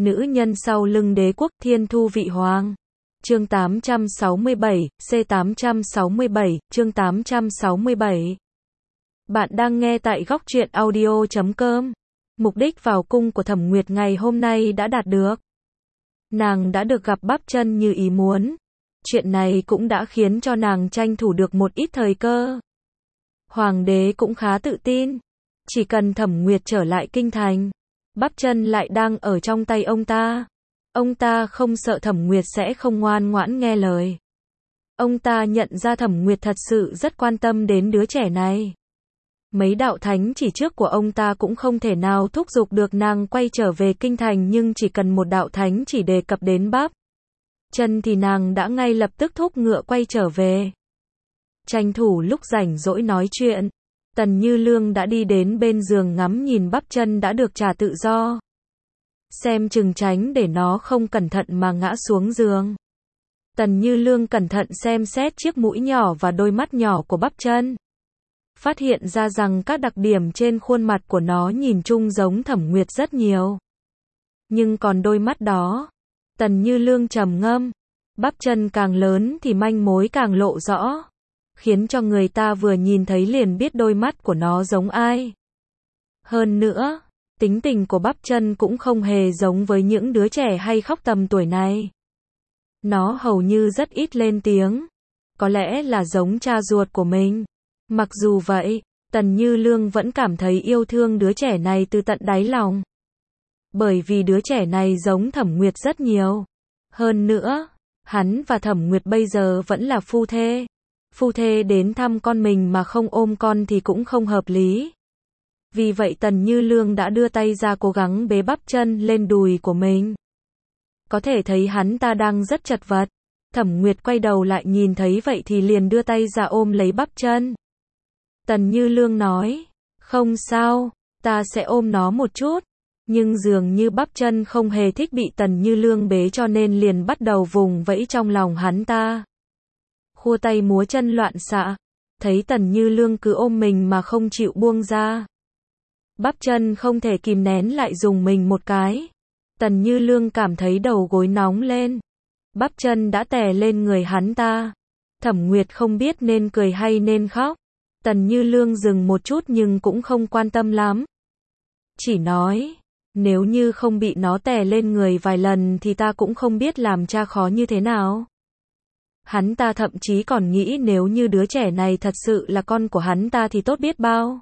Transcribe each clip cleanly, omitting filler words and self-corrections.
Nữ nhân sau lưng đế quốc thiên thu vị hoàng. Chương 867, C867, chương 867. Bạn đang nghe tại góc truyện audio.com. Mục đích vào cung của Thẩm Nguyệt ngày hôm nay đã đạt được. Nàng đã được gặp bắp chân như ý muốn. Chuyện này cũng đã khiến cho nàng tranh thủ được một ít thời cơ. Hoàng đế cũng khá tự tin. Chỉ cần Thẩm Nguyệt trở lại kinh thành, bắp chân lại đang ở trong tay ông ta. Ông ta không sợ Thẩm Nguyệt sẽ không ngoan ngoãn nghe lời. Ông ta nhận ra Thẩm Nguyệt thật sự rất quan tâm đến đứa trẻ này. Mấy đạo thánh chỉ trước của ông ta cũng không thể nào thúc giục được nàng quay trở về kinh thành, nhưng chỉ cần một đạo thánh chỉ đề cập đến bắp chân thì nàng đã ngay lập tức thúc ngựa quay trở về. Tranh thủ lúc rảnh rỗi nói chuyện, Tần Như Lương đã đi đến bên giường ngắm nhìn bắp chân đã được trả tự do. Xem chừng tránh để nó không cẩn thận mà ngã xuống giường. Tần Như Lương cẩn thận xem xét chiếc mũi nhỏ và đôi mắt nhỏ của bắp chân. Phát hiện ra rằng các đặc điểm trên khuôn mặt của nó nhìn chung giống Thẩm Nguyệt rất nhiều. Nhưng còn đôi mắt đó, Tần Như Lương trầm ngâm. Bắp chân càng lớn thì manh mối càng lộ rõ, khiến cho người ta vừa nhìn thấy liền biết đôi mắt của nó giống ai. Hơn nữa, tính tình của bắp chân cũng không hề giống với những đứa trẻ hay khóc tầm tuổi này. Nó hầu như rất ít lên tiếng. Có lẽ là giống cha ruột của mình. Mặc dù vậy, Tần Như Lương vẫn cảm thấy yêu thương đứa trẻ này từ tận đáy lòng. Bởi vì đứa trẻ này giống Thẩm Nguyệt rất nhiều. Hơn nữa, hắn và Thẩm Nguyệt bây giờ vẫn là phu thê. Phu thê đến thăm con mình mà không ôm con thì cũng không hợp lý. Vì vậy Tần Như Lương đã đưa tay ra cố gắng bế bắp chân lên đùi của mình. Có thể thấy hắn ta đang rất chật vật. Thẩm Nguyệt quay đầu lại nhìn thấy vậy thì liền đưa tay ra ôm lấy bắp chân. Tần Như Lương nói, không sao, ta sẽ ôm nó một chút. Nhưng dường như bắp chân không hề thích bị Tần Như Lương bế cho nên liền bắt đầu vùng vẫy trong lòng hắn ta. Khua tay múa chân loạn xạ. Thấy Tần Như Lương cứ ôm mình mà không chịu buông ra. Bắp chân không thể kìm nén lại dùng mình một cái. Tần Như Lương cảm thấy đầu gối nóng lên. Bắp chân đã tè lên người hắn ta. Thẩm Nguyệt không biết nên cười hay nên khóc. Tần Như Lương dừng một chút nhưng cũng không quan tâm lắm. Chỉ nói, nếu như không bị nó tè lên người vài lần thì ta cũng không biết làm cha khó như thế nào. Hắn ta thậm chí còn nghĩ nếu như đứa trẻ này thật sự là con của hắn ta thì tốt biết bao.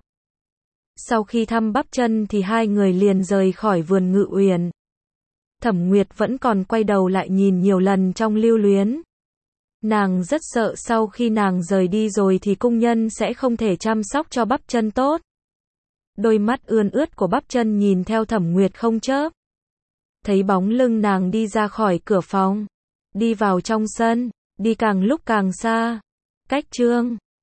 Sau khi thăm bắp chân thì hai người liền rời khỏi vườn Ngự Uyển. Thẩm Nguyệt vẫn còn quay đầu lại nhìn nhiều lần trong lưu luyến. Nàng rất sợ sau khi nàng rời đi rồi thì cung nhân sẽ không thể chăm sóc cho bắp chân tốt. Đôi mắt ươn ướt của bắp chân nhìn theo Thẩm Nguyệt không chớp. Thấy bóng lưng nàng đi ra khỏi cửa phòng, đi vào trong sân, đi càng lúc càng xa. Cách chương